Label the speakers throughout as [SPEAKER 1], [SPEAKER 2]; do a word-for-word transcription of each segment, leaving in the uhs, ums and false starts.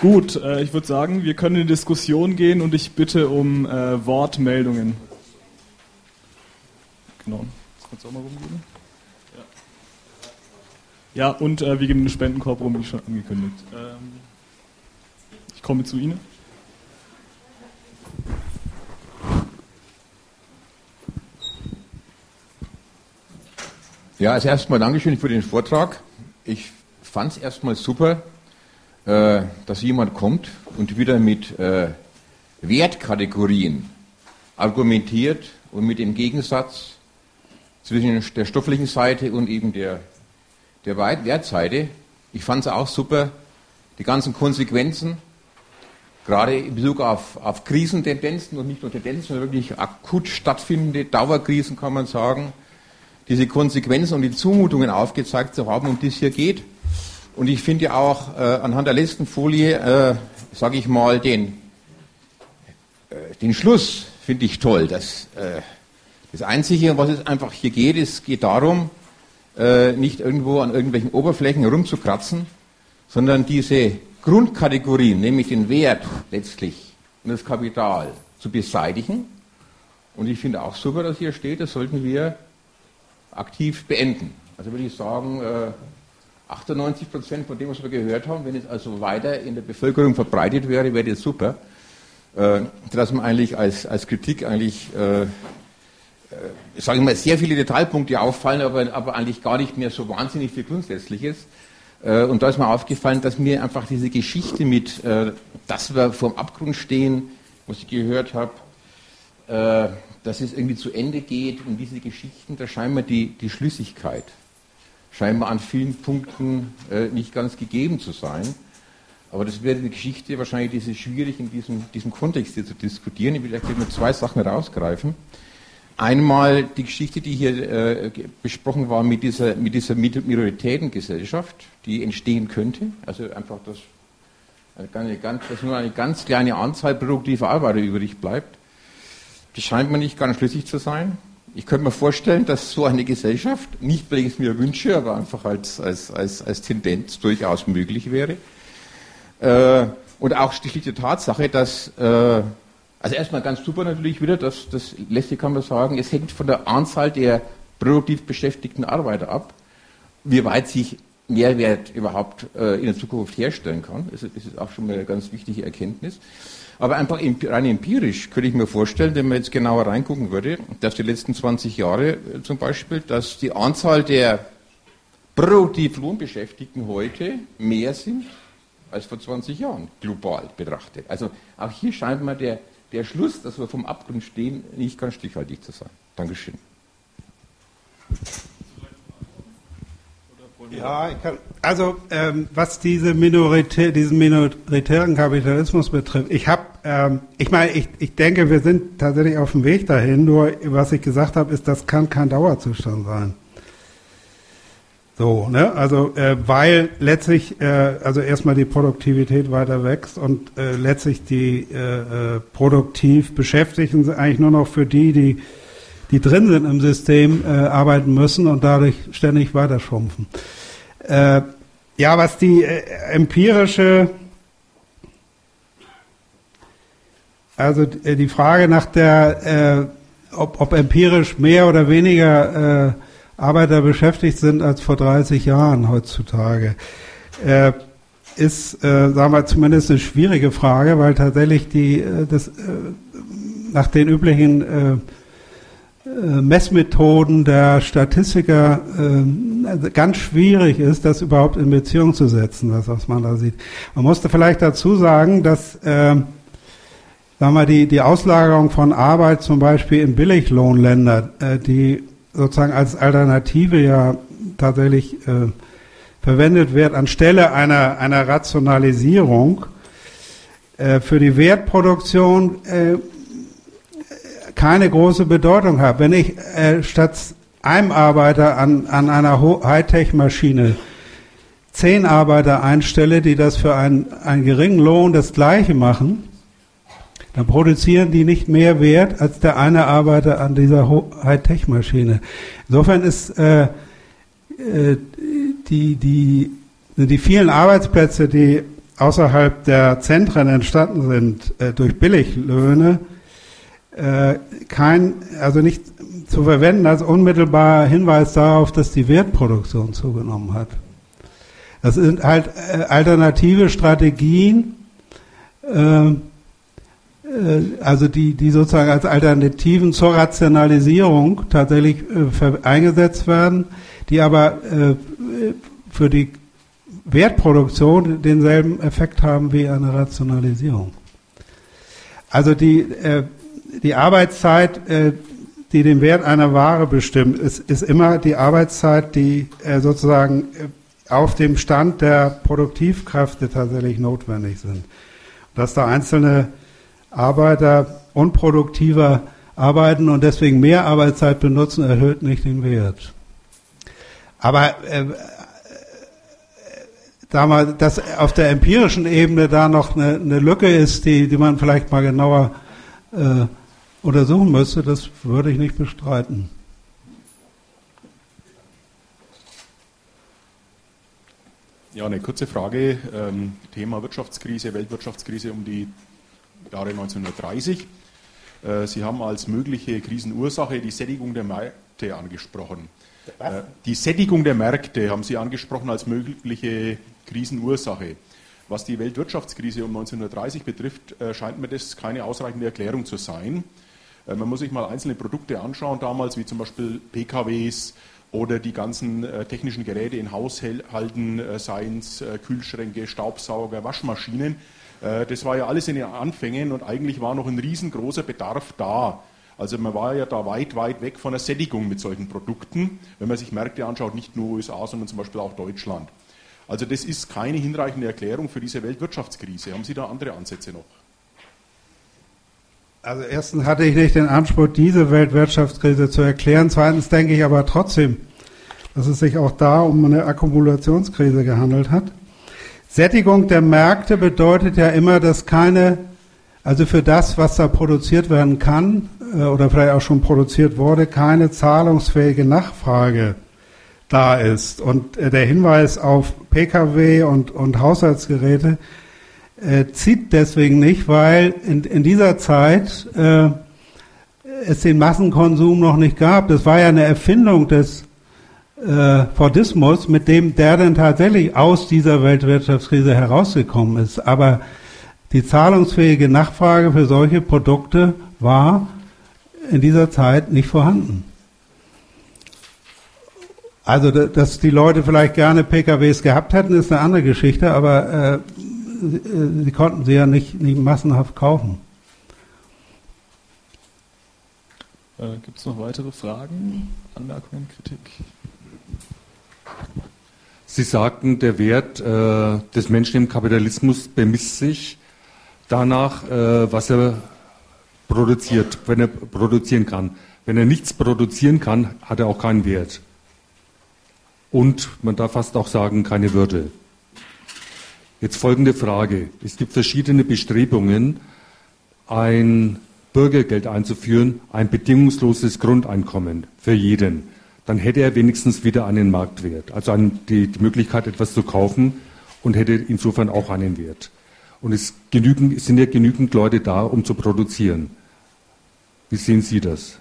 [SPEAKER 1] Gut, äh, ich würde sagen, wir können in die Diskussion gehen und ich bitte um äh, Wortmeldungen. Genau. Das kannst du auch mal rumgeben. Ja, ja und äh, wir geben den Spendenkorb rum, wie schon angekündigt. Ähm, ich komme zu Ihnen.
[SPEAKER 2] Ja, also erstmal Dankeschön für den Vortrag. Ich fand es erstmal super, äh, dass jemand kommt und wieder mit äh, Wertkategorien argumentiert und mit dem Gegensatz zwischen der stofflichen Seite und eben der, der Wertseite. Ich fand es auch super, die ganzen Konsequenzen, gerade in Bezug auf, auf Krisentendenzen und nicht nur Tendenzen, sondern wirklich akut stattfindende Dauerkrisen, kann man sagen, diese Konsequenzen und die Zumutungen aufgezeigt zu haben, um die es hier geht. Und ich finde auch äh, anhand der letzten Folie, äh, sage ich mal, den, äh, den Schluss finde ich toll. Das, äh, das Einzige, um was es einfach hier geht, es geht darum, äh, nicht irgendwo an irgendwelchen Oberflächen herumzukratzen, sondern diese Grundkategorien, nämlich den Wert letztlich und das Kapital, zu beseitigen. Und ich finde auch super, dass hier steht, das sollten wir aktiv beenden. Also würde ich sagen, äh, achtundneunzig Prozent von dem, was wir gehört haben, wenn es also weiter in der Bevölkerung verbreitet wäre, wäre das super. Äh, dass man eigentlich als, als Kritik eigentlich, äh, äh, sage ich mal, sehr viele Detailpunkte auffallen, aber, aber eigentlich gar nicht mehr so wahnsinnig viel Grundsätzliches. Äh, und da ist mir aufgefallen, dass mir einfach diese Geschichte mit, äh, dass wir vorm Abgrund stehen, was ich gehört habe, äh, dass es irgendwie zu Ende geht und diese Geschichten, da scheinbar die, die Schlüssigkeit scheinbar an vielen Punkten äh, nicht ganz gegeben zu sein. Aber das wäre die Geschichte wahrscheinlich diese schwierig in diesem, diesem Kontext hier zu diskutieren. Ich will vielleicht nur zwei Sachen rausgreifen. Einmal die Geschichte, die hier äh, besprochen war mit dieser, mit dieser Minoritätengesellschaft, die entstehen könnte. Also einfach, dass, eine ganz, dass nur eine ganz kleine Anzahl produktiver Arbeiter übrig bleibt. Das scheint mir nicht ganz schlüssig zu sein. Ich könnte mir vorstellen, dass so eine Gesellschaft, nicht weil ich es mir wünsche, aber einfach als, als, als, als Tendenz durchaus möglich wäre. Äh, und auch die schlichte Tatsache, dass, äh, also erstmal ganz super natürlich wieder, dass, das letzte kann man sagen, es hängt von der Anzahl der produktiv beschäftigten Arbeiter ab, wie weit sich Mehrwert überhaupt äh, in der Zukunft herstellen kann. Das ist auch schon mal eine ganz wichtige Erkenntnis. Aber einfach rein empirisch könnte ich mir vorstellen, wenn man jetzt genauer reingucken würde, dass die letzten zwanzig Jahre zum Beispiel, dass die Anzahl der produktiv Lohnbeschäftigten heute mehr sind als vor zwanzig Jahren, global betrachtet. Also auch hier scheint mir der, der Schluss, dass wir vom Abgrund stehen, nicht ganz stichhaltig zu sein. Dankeschön.
[SPEAKER 3] Ja, ich kann, also ähm, was diese Minorität, diesen minoritären Kapitalismus betrifft, ich habe, ähm, ich meine, ich, ich denke, wir sind tatsächlich auf dem Weg dahin. Nur was ich gesagt habe, ist, das kann kein Dauerzustand sein. So, ne? Also äh, weil letztlich, äh, also erstmal die Produktivität weiter wächst und äh, letztlich die äh, äh, produktiv Beschäftigten sind eigentlich nur noch für die, die die drin sind im System, äh, arbeiten müssen und dadurch ständig weiter schrumpfen. Äh, ja, was die äh, empirische, also äh, die Frage nach der, äh, ob, ob empirisch mehr oder weniger äh, Arbeiter beschäftigt sind als vor dreißig Jahren heutzutage, äh, ist, äh, sagen wir, zumindest eine schwierige Frage, weil tatsächlich die, äh, das, äh, nach den üblichen äh, Messmethoden der Statistiker äh, ganz schwierig ist, das überhaupt in Beziehung zu setzen, das, was man da sieht. Man musste vielleicht dazu sagen, dass äh, sagen wir, die, die Auslagerung von Arbeit zum Beispiel in Billiglohnländer, äh, die sozusagen als Alternative ja tatsächlich äh, verwendet wird, anstelle einer, einer Rationalisierung äh, für die Wertproduktion äh, keine große Bedeutung hat. Wenn ich äh, statt einem Arbeiter an, an einer Hightech-Maschine zehn Arbeiter einstelle, die das für einen, einen geringen Lohn das Gleiche machen, dann produzieren die nicht mehr Wert als der eine Arbeiter an dieser Hightech-Maschine. Insofern ist äh, äh, die, die, die vielen Arbeitsplätze, die außerhalb der Zentren entstanden sind, äh, durch Billiglöhne, äh, kein, also nicht zu verwenden als unmittelbarer Hinweis darauf, dass die Wertproduktion zugenommen hat. Das sind halt äh, alternative Strategien, äh, äh, also die, die sozusagen als Alternativen zur Rationalisierung tatsächlich äh, für, eingesetzt werden, die aber äh, für die Wertproduktion denselben Effekt haben wie eine Rationalisierung. Also die, äh, die Arbeitszeit, äh, die den Wert einer Ware bestimmt, ist, ist immer die Arbeitszeit, die äh, sozusagen auf dem Stand der Produktivkräfte tatsächlich notwendig sind. Dass da einzelne Arbeiter unproduktiver arbeiten und deswegen mehr Arbeitszeit benutzen, erhöht nicht den Wert. Aber äh, da mal, dass auf der empirischen Ebene da noch eine, eine Lücke ist, die, die man vielleicht mal genauer äh, untersuchen müsste, das würde ich nicht bestreiten.
[SPEAKER 4] Ja, eine kurze Frage. Ähm, Thema Wirtschaftskrise, Weltwirtschaftskrise um die Jahre neunzehnhundertdreißig. Äh, Sie haben als mögliche Krisenursache die Sättigung der Märkte angesprochen. Äh, die Sättigung der Märkte haben Sie angesprochen als mögliche Krisenursache. Was die Weltwirtschaftskrise um neunzehnhundertdreißig betrifft, äh, scheint mir das keine ausreichende Erklärung zu sein. Äh, man muss sich mal einzelne Produkte anschauen damals, wie zum Beispiel P K Ws oder die ganzen äh, technischen Geräte in Haushalten, äh, seien es äh, Kühlschränke, Staubsauger, Waschmaschinen. Äh, das war ja alles in den Anfängen und eigentlich war noch ein riesengroßer Bedarf da. Also man war ja da weit, weit weg von der Sättigung mit solchen Produkten, wenn man sich Märkte anschaut, nicht nur U S A, sondern zum Beispiel auch Deutschland. Also das ist keine hinreichende Erklärung für diese Weltwirtschaftskrise. Haben Sie da andere Ansätze noch?
[SPEAKER 3] Also erstens hatte ich nicht den Anspruch, diese Weltwirtschaftskrise zu erklären. Zweitens denke ich aber trotzdem, dass es sich auch da um eine Akkumulationskrise gehandelt hat. Sättigung der Märkte bedeutet ja immer, dass keine, also für das, was da produziert werden kann äh, oder vielleicht auch schon produziert wurde, keine zahlungsfähige Nachfrage da ist. Und äh, der Hinweis auf P K W und, und Haushaltsgeräte äh, zieht deswegen nicht, weil in, in dieser Zeit äh, es den Massenkonsum noch nicht gab. Das war ja eine Erfindung des äh, Fordismus, mit dem der dann tatsächlich aus dieser Weltwirtschaftskrise herausgekommen ist. Aber die zahlungsfähige Nachfrage für solche Produkte war in dieser Zeit nicht vorhanden. Also, dass die Leute vielleicht gerne P K Ws gehabt hätten, ist eine andere Geschichte, aber äh, sie, sie konnten sie ja nicht, nicht massenhaft kaufen.
[SPEAKER 1] Äh, Gibt es noch weitere Fragen, Anmerkungen, Kritik?
[SPEAKER 5] Sie sagten, der Wert äh, des Menschen im Kapitalismus bemisst sich danach, äh, was er produziert, wenn er produzieren kann. Wenn er nichts produzieren kann, hat er auch keinen Wert. Und man darf fast auch sagen, keine Würde. Jetzt folgende Frage. Es gibt verschiedene Bestrebungen, ein Bürgergeld einzuführen, ein bedingungsloses Grundeinkommen für jeden. Dann hätte er wenigstens wieder einen Marktwert, also die, die Möglichkeit, etwas zu kaufen und hätte insofern auch einen Wert. Und es, genügend, es sind ja genügend Leute da, um zu produzieren. Wie sehen Sie das?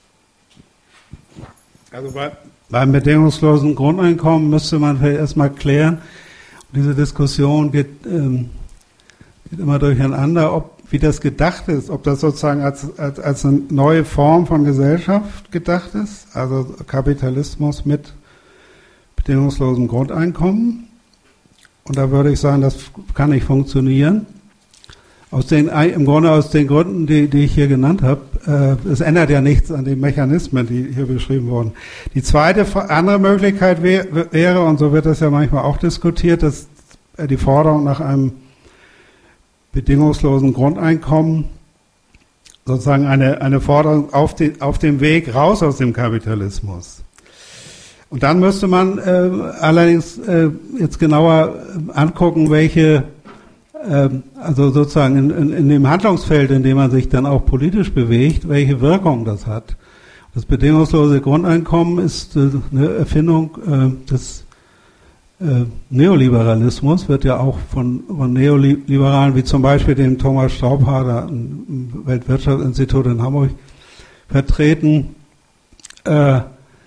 [SPEAKER 3] Also bei, beim bedingungslosen Grundeinkommen müsste man vielleicht erstmal klären, diese Diskussion geht, ähm, geht immer durcheinander, ob, wie das gedacht ist, ob das sozusagen als, als, als eine neue Form von Gesellschaft gedacht ist, also Kapitalismus mit bedingungslosem Grundeinkommen. Und da würde ich sagen, das kann nicht funktionieren. Aus den, im Grunde aus den Gründen, die, die ich hier genannt habe. Äh, es ändert ja nichts an den Mechanismen, die hier beschrieben wurden. Die zweite, andere Möglichkeit wär, wäre, und so wird das ja manchmal auch diskutiert, dass die Forderung nach einem bedingungslosen Grundeinkommen sozusagen eine, eine Forderung auf, den, auf dem Weg raus aus dem Kapitalismus. Und dann müsste man äh, allerdings äh, jetzt genauer angucken, welche also sozusagen in, in, in dem Handlungsfeld, in dem man sich dann auch politisch bewegt, welche Wirkung das hat. Das bedingungslose Grundeinkommen ist eine Erfindung des äh, Neoliberalismus wird ja auch von, von Neoliberalen, wie zum Beispiel dem Thomas Staubhader im Weltwirtschaftsinstitut in Hamburg, vertreten, äh,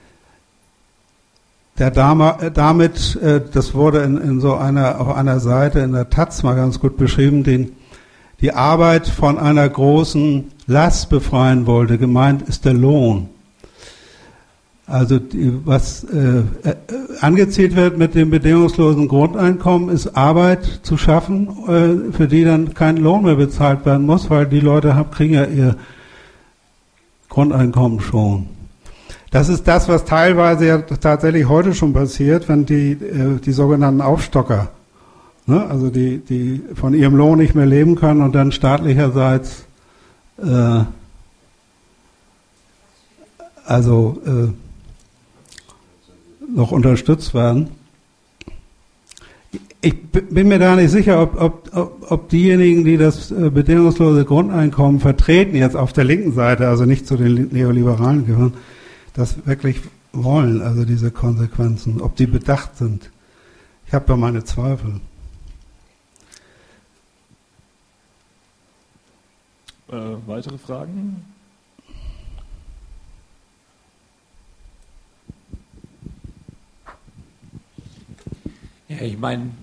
[SPEAKER 3] der Dame, damit, äh, das wurde in, in so einer, auf einer Seite in der Taz mal ganz gut beschrieben, den, die Arbeit von einer großen Last befreien wollte. Gemeint ist der Lohn. Also die, was äh, äh, angezielt wird mit dem bedingungslosen Grundeinkommen, ist Arbeit zu schaffen, äh, für die dann kein Lohn mehr bezahlt werden muss, weil die Leute haben, kriegen ja ihr Grundeinkommen schon. Das ist das, was teilweise ja tatsächlich heute schon passiert, wenn die, äh, die sogenannten Aufstocker, ne, also die, die von ihrem Lohn nicht mehr leben können und dann staatlicherseits äh, also äh, noch unterstützt werden. Ich bin mir da nicht sicher, ob, ob, ob diejenigen, die das äh, bedingungslose Grundeinkommen vertreten, jetzt auf der linken Seite, also nicht zu den Neoliberalen gehören, das wirklich wollen, also diese Konsequenzen, ob die bedacht sind. Ich habe da meine Zweifel.
[SPEAKER 1] Äh, weitere Fragen?
[SPEAKER 6] Ja, ich meine,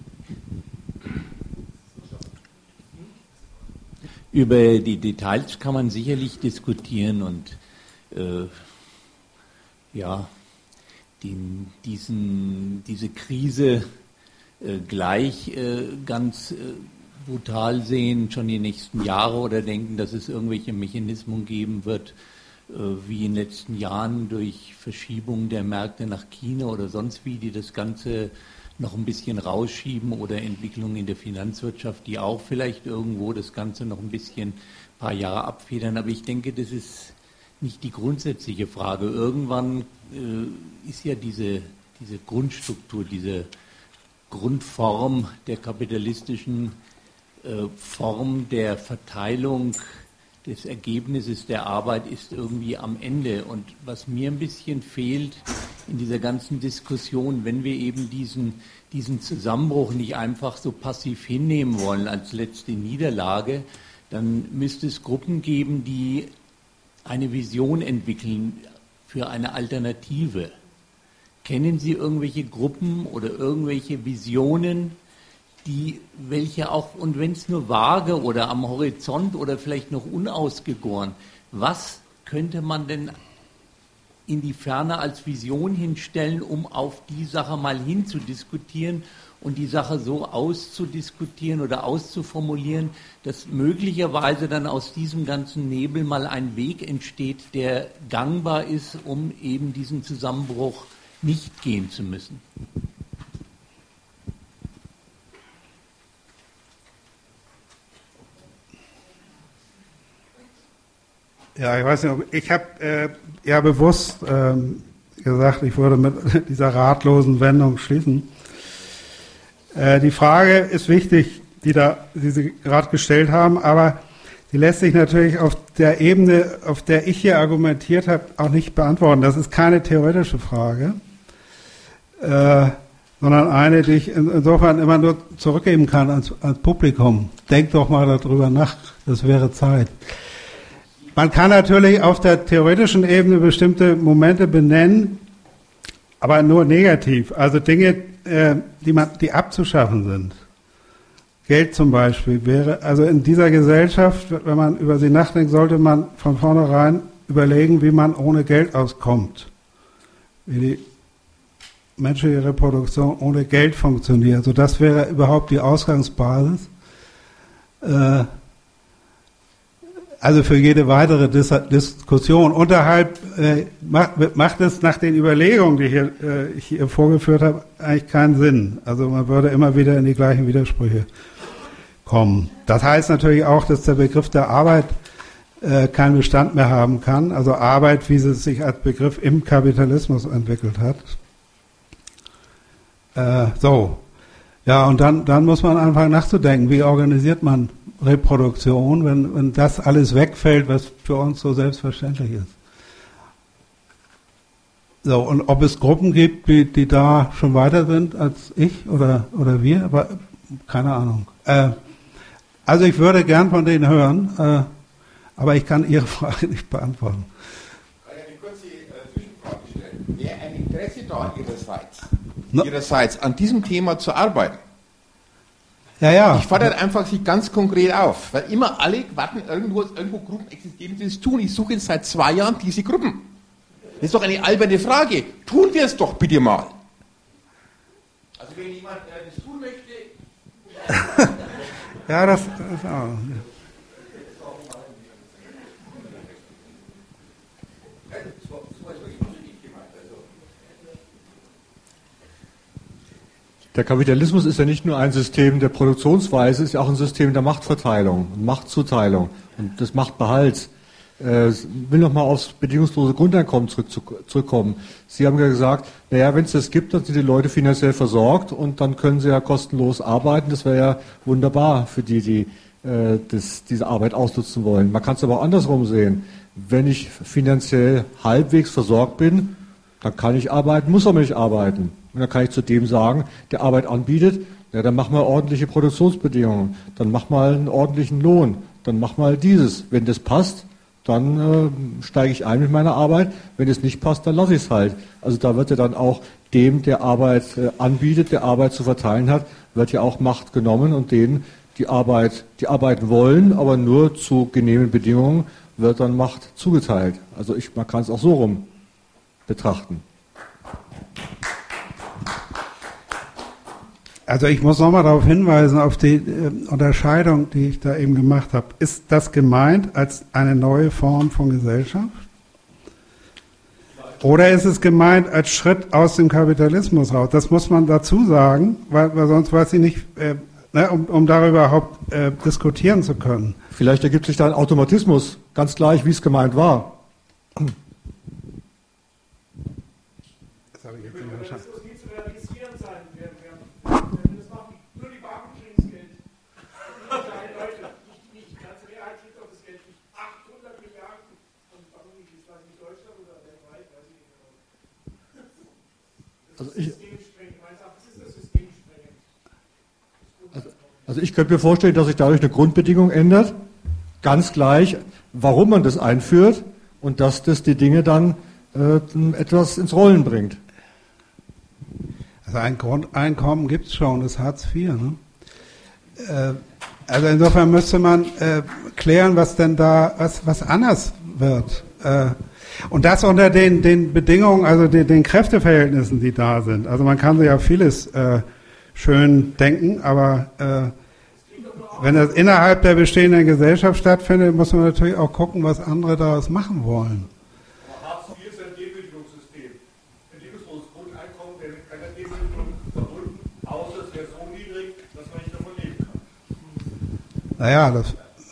[SPEAKER 6] über die Details kann man sicherlich diskutieren und äh, ja, die, diesen, diese Krise äh, gleich äh, ganz äh, brutal sehen, schon die nächsten Jahre, oder denken, dass es irgendwelche Mechanismen geben wird, äh, wie in den letzten Jahren durch Verschiebung der Märkte nach China oder sonst wie, die das Ganze noch ein bisschen rausschieben, oder Entwicklungen in der Finanzwirtschaft, die auch vielleicht irgendwo das Ganze noch ein bisschen, ein paar Jahre abfedern. Aber ich denke, das ist nicht die grundsätzliche Frage. Irgendwann äh, ist ja diese, diese Grundstruktur, diese Grundform der kapitalistischen äh, Form der Verteilung des Ergebnisses der Arbeit ist irgendwie am Ende. Und was mir ein bisschen fehlt in dieser ganzen Diskussion, wenn wir eben diesen, diesen Zusammenbruch nicht einfach so passiv hinnehmen wollen als letzte Niederlage, dann müsste es Gruppen geben, die eine Vision entwickeln für eine Alternative. Kennen Sie irgendwelche Gruppen oder irgendwelche Visionen, die, welche auch, und wenn es nur vage oder am Horizont oder vielleicht noch unausgegoren, was könnte man denn in die Ferne als Vision hinstellen, um auf die Sache mal hinzudiskutieren und die Sache so auszudiskutieren oder auszuformulieren, dass möglicherweise dann aus diesem ganzen Nebel mal ein Weg entsteht, der gangbar ist, um eben diesen Zusammenbruch nicht gehen zu müssen.
[SPEAKER 3] Ja, ich weiß nicht, ich habe äh, ja bewusst ähm, gesagt, ich würde mit dieser ratlosen Wendung schließen. Äh, die Frage ist wichtig, die, da, die Sie gerade gestellt haben, aber die lässt sich natürlich auf der Ebene, auf der ich hier argumentiert habe, auch nicht beantworten. Das ist keine theoretische Frage, äh, sondern eine, die ich in, insofern immer nur zurückgeben kann ans, ans Publikum. Denkt doch mal darüber nach, das wäre Zeit. Man kann natürlich auf der theoretischen Ebene bestimmte Momente benennen, aber nur negativ. Also Dinge, äh, die man, die abzuschaffen sind. Geld zum Beispiel wäre, also in dieser Gesellschaft, wenn man über sie nachdenkt, sollte man von vornherein überlegen, wie man ohne Geld auskommt. Wie die menschliche Reproduktion ohne Geld funktioniert. Also das wäre überhaupt die Ausgangsbasis. Äh, Also für jede weitere Dis- Diskussion unterhalb äh, macht, macht es nach den Überlegungen, die hier, äh, ich hier vorgeführt habe, eigentlich keinen Sinn. Also man würde immer wieder in die gleichen Widersprüche kommen. Das heißt natürlich auch, dass der Begriff der Arbeit äh, keinen Bestand mehr haben kann. Also Arbeit, wie sie sich als Begriff im Kapitalismus entwickelt hat. Äh, so. Ja, und dann, dann muss man anfangen nachzudenken, wie organisiert man Reproduktion, wenn, wenn das alles wegfällt, was für uns so selbstverständlich ist. So, und ob es Gruppen gibt, die, die da schon weiter sind als ich oder, oder wir, aber keine Ahnung. Äh, also ich würde gern von denen hören, äh, aber ich kann Ihre Frage nicht beantworten.
[SPEAKER 2] Ich kann eine kurze äh, Zwischenfrage stellen. Wäre ein Interesse da Ihrerseits,
[SPEAKER 3] No.
[SPEAKER 2] Ihrerseits an diesem Thema zu arbeiten?
[SPEAKER 3] Ja, ja.
[SPEAKER 2] Ich fordere einfach Sie ganz konkret auf, weil immer alle warten, irgendwo, irgendwo Gruppen existieren, die das tun. Ich suche jetzt seit zwei Jahren diese Gruppen. Das ist doch eine alberne Frage. Tun wir es doch bitte mal. Also wenn jemand äh, das tun möchte...
[SPEAKER 3] Ja, das, das auch.
[SPEAKER 7] Der Kapitalismus ist ja nicht nur ein System der Produktionsweise, ist ja auch ein System der Machtverteilung und Machtzuteilung und des Machtbehalts. Äh, ich will nochmal aufs bedingungslose Grundeinkommen zurück, zurückkommen. Sie haben ja gesagt, naja, wenn es das gibt, dann sind die Leute finanziell versorgt und dann können sie ja kostenlos arbeiten. Das wäre ja wunderbar für die, die äh, das, diese Arbeit ausnutzen wollen. Man kann es aber auch andersrum sehen. Wenn ich finanziell halbwegs versorgt bin, dann kann ich arbeiten, muss aber nicht arbeiten. Und dann kann ich zu dem sagen, der Arbeit anbietet, ja, dann mach mal ordentliche Produktionsbedingungen, dann mach mal einen ordentlichen Lohn, dann mach mal dieses. Wenn das passt, dann äh, steige ich ein mit meiner Arbeit. Wenn es nicht passt, dann lasse ich es halt. Also da wird ja dann auch dem, der Arbeit äh, anbietet, der Arbeit zu verteilen hat, wird ja auch Macht genommen und denen, die Arbeit, die arbeiten wollen, aber nur zu genehmen Bedingungen, wird dann Macht zugeteilt. Also ich, man kann es auch so rum betrachten.
[SPEAKER 3] Also ich muss nochmal darauf hinweisen, auf die äh, Unterscheidung, die ich da eben gemacht habe. Ist das gemeint als eine neue Form von Gesellschaft? Oder ist es gemeint als Schritt aus dem Kapitalismus raus? Das muss man dazu sagen, weil, weil sonst weiß ich nicht, äh, ne, um, um darüber überhaupt äh, diskutieren zu können.
[SPEAKER 7] Vielleicht ergibt sich da ein Automatismus, ganz gleich, wie es gemeint war.
[SPEAKER 3] Das habe ich jetzt nicht verstanden.
[SPEAKER 7] Also ich, also, also ich könnte mir vorstellen, dass sich dadurch eine Grundbedingung ändert, ganz gleich, warum man das einführt und dass das die Dinge dann äh, etwas ins Rollen bringt.
[SPEAKER 3] Also ein Grundeinkommen gibt es schon, das Hartz vier. Ne? Äh, also insofern müsste man äh, klären, was denn da, was, was anders wird. Äh, Und das unter den, den Bedingungen, also den, den Kräfteverhältnissen, die da sind. Also man kann sich ja vieles äh, schön denken, aber äh, wenn das innerhalb der bestehenden Gesellschaft stattfindet, muss man natürlich auch gucken, was andere daraus machen wollen.
[SPEAKER 7] Aber Hartz vier ist ein Demütigungssystem. Bedingungsloses Grundeinkommen wäre mit keiner Demütigung verbunden, außer es wäre so niedrig, dass man nicht davon leben kann.
[SPEAKER 3] Naja, das...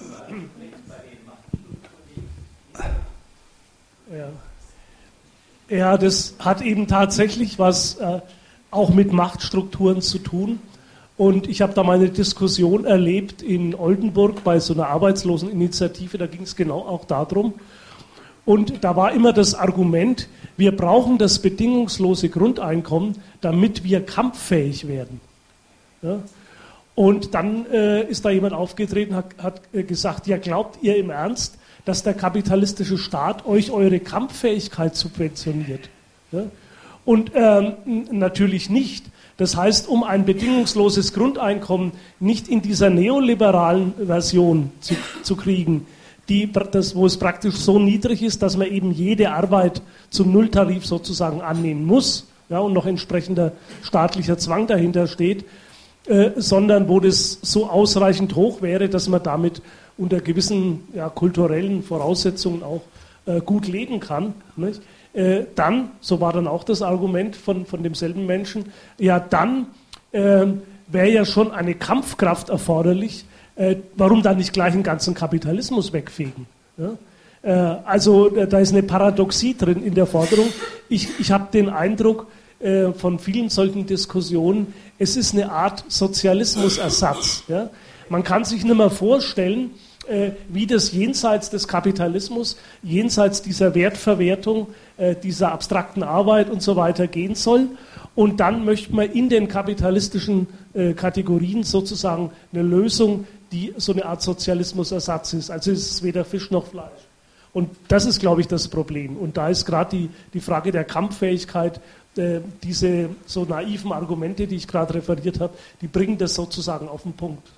[SPEAKER 8] Ja. ja, das hat eben tatsächlich was äh, auch mit Machtstrukturen zu tun. Und ich habe da mal eine Diskussion erlebt in Oldenburg bei so einer Arbeitsloseninitiative, da ging es genau auch darum. Und da war immer das Argument, wir brauchen das bedingungslose Grundeinkommen, damit wir kampffähig werden. Ja? Und dann äh, ist da jemand aufgetreten, hat, hat äh, gesagt, ja, glaubt ihr im Ernst, dass der kapitalistische Staat euch eure Kampffähigkeit subventioniert? Ja? Und ähm, natürlich nicht. Das heißt, um ein bedingungsloses Grundeinkommen nicht in dieser neoliberalen Version zu, zu kriegen, die, das, wo es praktisch so niedrig ist, dass man eben jede Arbeit zum Nulltarif sozusagen annehmen muss, ja, und noch entsprechender staatlicher Zwang dahinter steht, äh, sondern wo das so ausreichend hoch wäre, dass man damit unter gewissen ja, kulturellen Voraussetzungen auch äh, gut leben kann, nicht? Äh, dann, so war dann auch das Argument von, von demselben Menschen, ja dann äh, wäre ja schon eine Kampfkraft erforderlich, äh, warum dann nicht gleich den ganzen Kapitalismus wegfegen? Ja? Äh, also äh, da ist eine Paradoxie drin in der Forderung. Ich, ich habe den Eindruck äh, von vielen solchen Diskussionen, es ist eine Art Sozialismusersatz. Ja? Man kann sich nicht mehr vorstellen, äh, wie das jenseits des Kapitalismus, jenseits dieser Wertverwertung, äh, dieser abstrakten Arbeit und so weiter gehen soll. Und dann möchte man in den kapitalistischen äh, Kategorien sozusagen eine Lösung, die so eine Art Sozialismusersatz ist. Also es ist weder Fisch noch Fleisch. Und das ist, glaube ich, das Problem. Und da ist gerade die, die Frage der Kampffähigkeit, äh, diese so naiven Argumente, die ich gerade referiert habe, die bringen das sozusagen auf den Punkt.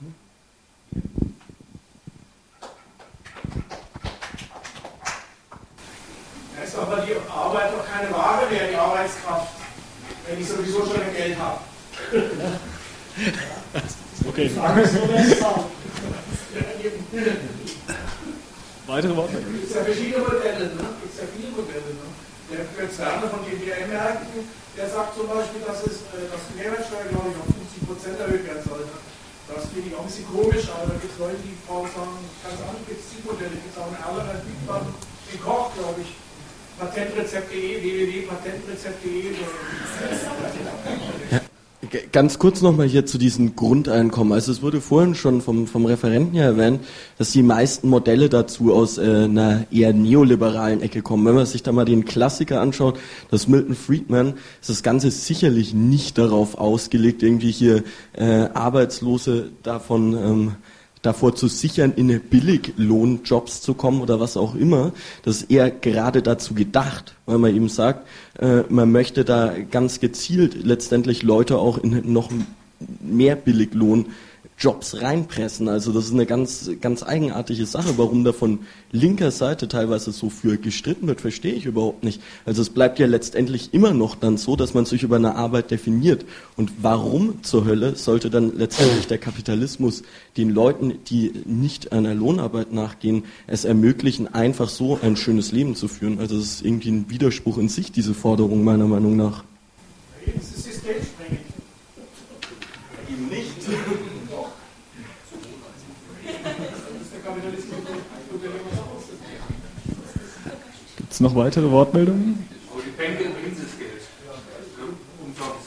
[SPEAKER 9] Da ist aber die Arbeit doch keine Ware mehr, die Arbeitskraft, wenn ich sowieso schon ein Geld habe.
[SPEAKER 1] Okay. Weitere Worte?
[SPEAKER 9] Es gibt ja verschiedene Modelle, ne? Es gibt ja viele Modelle. Ne? Der Götz Werner von den B M Märkten, der sagt zum Beispiel, dass, es, dass die Mehrwertsteuer, glaube ich, auf fünfzig Prozent erhöht werden sollte. Das finde ich auch ein bisschen komisch, aber da gibt es Leute, die sagen, ganz andere gibt es Zielmodelle. Es gibt auch eine Erlanger Büchmann, den Koch, glaube ich. Patentrezept punkt de, w w w punkt patentrezept punkt de.
[SPEAKER 10] Ja, ganz kurz nochmal hier zu diesen Grundeinkommen. Also es wurde vorhin schon vom, vom Referenten ja erwähnt, dass die meisten Modelle dazu aus äh, einer eher neoliberalen Ecke kommen. Wenn man sich da mal den Klassiker anschaut, das Milton Friedman, ist das Ganze sicherlich nicht darauf ausgelegt, irgendwie hier äh, Arbeitslose davon ähm, davor zu sichern, in Billiglohnjobs zu kommen oder was auch immer. Das ist eher gerade dazu gedacht, weil man eben sagt, äh, man möchte da ganz gezielt letztendlich Leute auch in noch mehr Billiglohnjobs reinpressen. Also das ist eine ganz, ganz eigenartige Sache. Warum da von linker Seite teilweise so für gestritten wird, verstehe ich überhaupt nicht. Also es bleibt ja letztendlich immer noch dann so, dass man sich über eine Arbeit definiert. Und warum zur Hölle sollte dann letztendlich der Kapitalismus den Leuten, die nicht einer Lohnarbeit nachgehen, es ermöglichen, einfach so ein schönes Leben zu führen? Also das ist irgendwie ein Widerspruch in sich, diese Forderung meiner Meinung nach.
[SPEAKER 9] Das ist systemsprengend. Ihm nicht.
[SPEAKER 1] Gibt es noch weitere Wortmeldungen?
[SPEAKER 5] Aber die Banken bringen das Geld. Umsonst.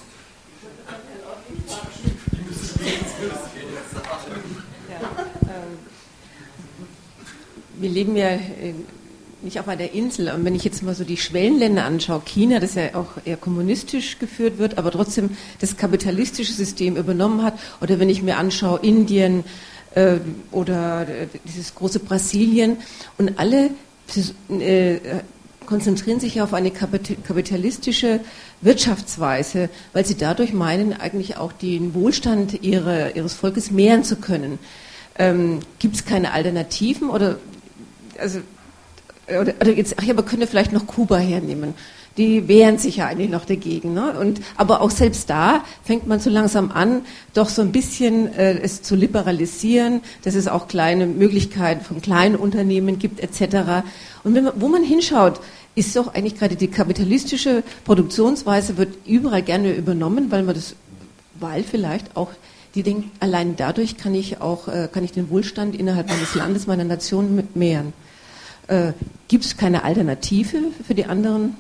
[SPEAKER 11] Wir leben ja nicht auf einer Insel. Und wenn ich jetzt mal so die Schwellenländer anschaue, China, das ja auch eher kommunistisch geführt wird, aber trotzdem das kapitalistische System übernommen hat, oder wenn ich mir anschaue, Indien äh, oder äh, dieses große Brasilien, und alle äh, konzentrieren sich auf eine kapitalistische Wirtschaftsweise, weil sie dadurch meinen, eigentlich auch den Wohlstand ihre, ihres Volkes mehren zu können. Ähm, gibt es keine Alternativen oder also oder, oder jetzt, ach ja, man könnte vielleicht noch Kuba hernehmen. Die wehren sich ja eigentlich noch dagegen. Ne? Und, aber auch selbst da fängt man so langsam an, doch so ein bisschen äh, es zu liberalisieren, dass es auch kleine Möglichkeiten von kleinen Unternehmen gibt et cetera. Und wenn man, wo man hinschaut, ist doch eigentlich gerade die kapitalistische Produktionsweise wird überall gerne übernommen, weil man das, weil vielleicht auch die denken, allein dadurch kann ich auch äh, kann ich den Wohlstand innerhalb meines Landes, meiner Nation mehren. Äh, gibt es keine Alternative für die anderen?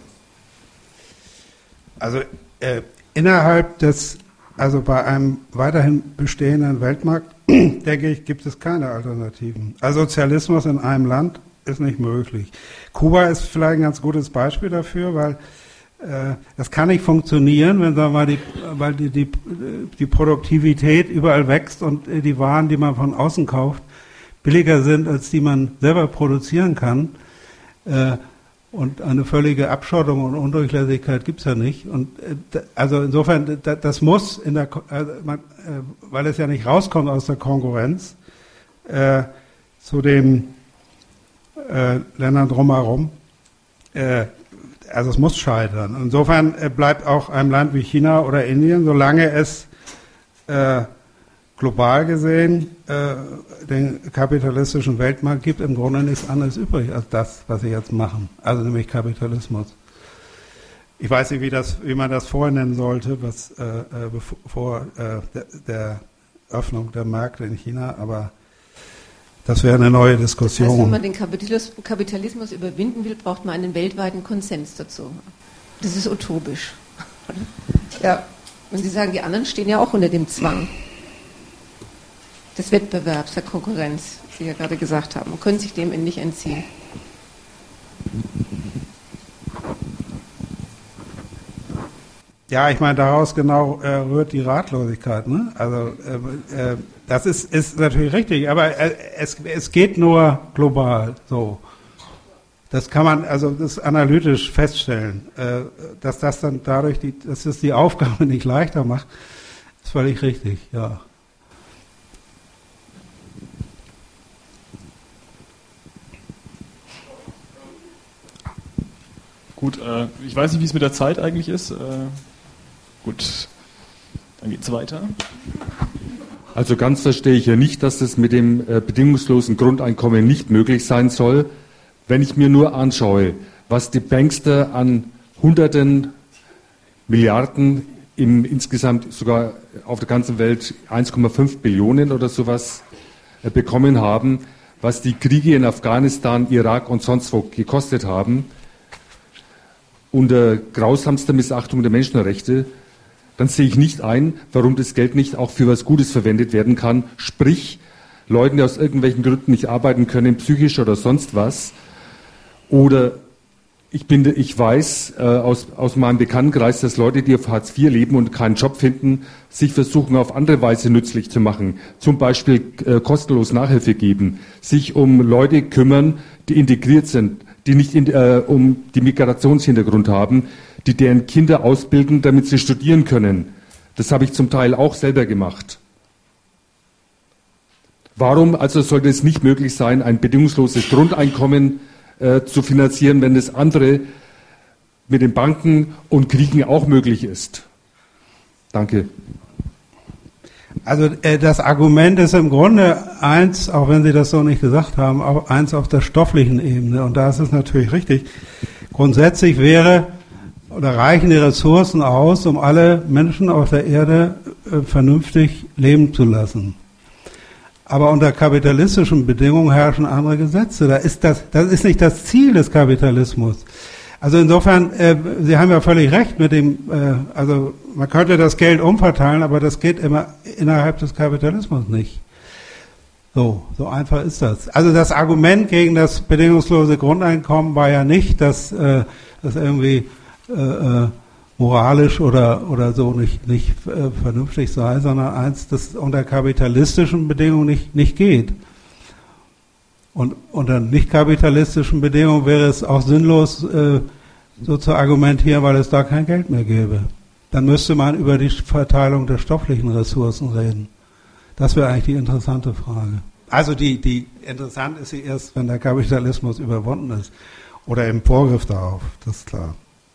[SPEAKER 3] Also äh, innerhalb des, also bei einem weiterhin bestehenden Weltmarkt, denke ich, gibt es keine Alternativen. Also Sozialismus in einem Land ist nicht möglich. Kuba ist vielleicht ein ganz gutes Beispiel dafür, weil äh, das kann nicht funktionieren, wenn sagen wir mal die, weil die, die, die Produktivität überall wächst und die Waren, die man von außen kauft, billiger sind, als die man selber produzieren kann. Äh, Und eine völlige Abschottung und Undurchlässigkeit gibt's ja nicht. Und äh, also insofern, da, das muss in der, äh, man, äh, weil es ja nicht rauskommt aus der Konkurrenz äh, zu den äh, Ländern drumherum. Äh, also es muss scheitern. Insofern äh, bleibt auch einem Land wie China oder Indien, solange es äh, global gesehen äh, den kapitalistischen Weltmarkt gibt, im Grunde nichts anderes übrig als das, was sie jetzt machen, also nämlich Kapitalismus. Ich weiß nicht, wie, das, wie man das vornennen sollte, was äh, vor äh, der, der Öffnung der Märkte in China, aber das wäre eine neue Diskussion.
[SPEAKER 11] Das heißt, wenn man den Kapitalismus, Kapitalismus überwinden will, braucht man einen weltweiten Konsens dazu. Das ist utopisch. Ja. Und Sie sagen, die anderen stehen ja auch unter dem Zwang. des Wettbewerbs, der Konkurrenz, Sie ja gerade gesagt haben, und können sich dem nicht entziehen.
[SPEAKER 3] Ja, ich meine, daraus genau äh, rührt die Ratlosigkeit. Ne? Also äh, äh, das ist, ist natürlich richtig, aber äh, es, es geht nur global so. Das kann man, also das analytisch feststellen, äh, dass das dann dadurch, die, dass es die Aufgabe nicht leichter macht, ist völlig richtig, ja.
[SPEAKER 1] Gut, äh, ich weiß nicht, wie es mit der Zeit eigentlich ist. Äh, gut, dann geht's weiter.
[SPEAKER 5] Also ganz verstehe ich ja nicht, dass das mit dem äh, bedingungslosen Grundeinkommen nicht möglich sein soll. Wenn ich mir nur anschaue, was die Bankster an hunderten Milliarden im insgesamt sogar auf der ganzen Welt eins Komma fünf Billionen oder sowas äh, bekommen haben, was die Kriege in Afghanistan, Irak und sonst wo gekostet haben, unter grausamster Missachtung der Menschenrechte, dann sehe ich nicht ein, warum das Geld nicht auch für was Gutes verwendet werden kann. Sprich, Leuten, die aus irgendwelchen Gründen nicht arbeiten können, psychisch oder sonst was. Oder ich, bin, ich weiß äh, aus, aus meinem Bekanntenkreis, dass Leute, die auf Hartz vier leben und keinen Job finden, sich versuchen, auf andere Weise nützlich zu machen. Zum Beispiel äh, kostenlos Nachhilfe geben, sich um Leute kümmern, die integriert sind, die nicht in, äh, um die Migrationshintergrund haben, die deren Kinder ausbilden, damit sie studieren können. Das habe ich zum Teil auch selber gemacht. Warum also sollte es nicht möglich sein, ein bedingungsloses Grundeinkommen äh, zu finanzieren, wenn das andere mit den Banken und Kriegen auch möglich ist? Danke.
[SPEAKER 3] Also äh, das Argument ist im Grunde eins, auch wenn Sie das so nicht gesagt haben, auch eins auf der stofflichen Ebene. Und da ist es natürlich richtig. Grundsätzlich wäre oder reichen die Ressourcen aus, um alle Menschen auf der Erde äh, vernünftig leben zu lassen. Aber unter kapitalistischen Bedingungen herrschen andere Gesetze. Da ist das, das ist nicht das Ziel des Kapitalismus. Also insofern, äh, Sie haben ja völlig recht mit dem, äh, also man könnte das Geld umverteilen, aber das geht immer innerhalb des Kapitalismus nicht. So, so einfach ist das. Also das Argument gegen das bedingungslose Grundeinkommen war ja nicht, dass äh, das irgendwie äh, äh, moralisch oder oder so nicht nicht äh, vernünftig sei, sondern eins, das unter kapitalistischen Bedingungen nicht nicht geht. Und unter nicht kapitalistischen Bedingungen wäre es auch sinnlos, äh, so zu argumentieren, weil es da kein Geld mehr gäbe. Dann müsste man über die Verteilung der stofflichen Ressourcen reden. Das wäre eigentlich die interessante Frage. Also die, die interessant ist sie erst, wenn der Kapitalismus überwunden ist. Oder im Vorgriff darauf, das ist klar.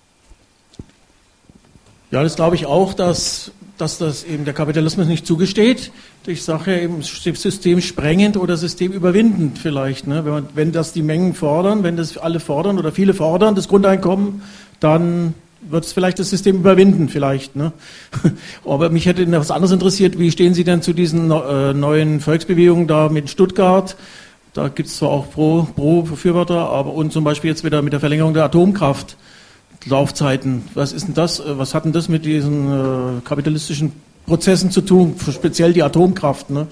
[SPEAKER 9] Ja, das glaube ich auch, dass, dass das eben der Kapitalismus nicht zugesteht. Ich sage ja eben systemsprengend oder systemüberwindend vielleicht. Ne? Wenn, man, wenn das die Mengen fordern, wenn das alle fordern oder viele fordern, das Grundeinkommen, dann wird es vielleicht das System überwinden, vielleicht. Ne? Aber mich hätte was anderes interessiert. Wie stehen Sie denn zu diesen äh, neuen Volksbewegungen da mit Stuttgart? Da gibt es zwar auch Pro, Pro-Befürworter, aber und zum Beispiel jetzt wieder mit der Verlängerung der Atomkraft. Laufzeiten. Was ist denn das? Was hat denn das mit diesen äh, kapitalistischen Prozessen zu tun? Speziell die Atomkraft, ne?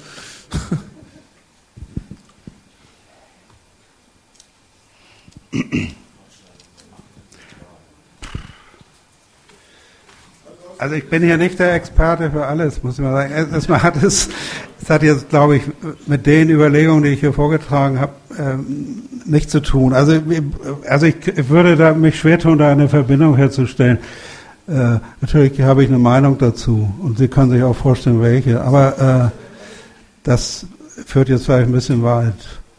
[SPEAKER 3] Also ich bin hier nicht der Experte für alles, muss ich mal sagen. Das hat, es, das hat jetzt, glaube ich, mit den Überlegungen, die ich hier vorgetragen habe, ähm, nichts zu tun. Also, also ich würde da mich schwer tun, da eine Verbindung herzustellen. Äh, natürlich habe ich eine Meinung dazu und Sie können sich auch vorstellen, welche. Aber äh, das führt jetzt vielleicht ein bisschen weit.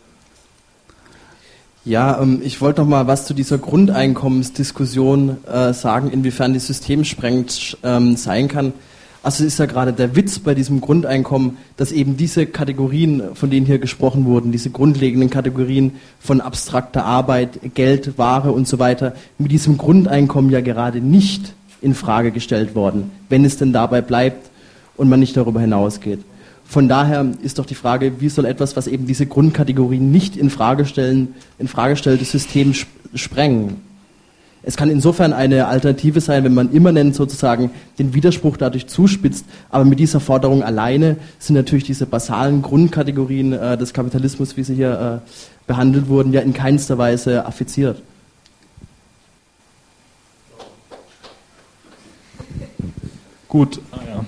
[SPEAKER 10] Ja, ähm, ich wollte noch mal was zu dieser Grundeinkommensdiskussion äh, sagen, inwiefern die systemsprengend ähm, sein kann. Also es ist ja gerade der Witz bei diesem Grundeinkommen, dass eben diese Kategorien, von denen hier gesprochen wurden, diese grundlegenden Kategorien von abstrakter Arbeit, Geld, Ware und so weiter, mit diesem Grundeinkommen ja gerade nicht in Frage gestellt worden, wenn es denn dabei bleibt und man nicht darüber hinausgeht. Von daher ist doch die Frage, wie soll etwas, was eben diese Grundkategorien nicht in Frage stellen, in Frage stellt, das System sprengen? Es kann insofern eine Alternative sein, wenn man immanent sozusagen den Widerspruch dadurch zuspitzt, aber mit dieser Forderung alleine sind natürlich diese basalen Grundkategorien äh, des Kapitalismus, wie sie hier äh, behandelt wurden, ja in keinster Weise affiziert.
[SPEAKER 1] Gut, ah, ja.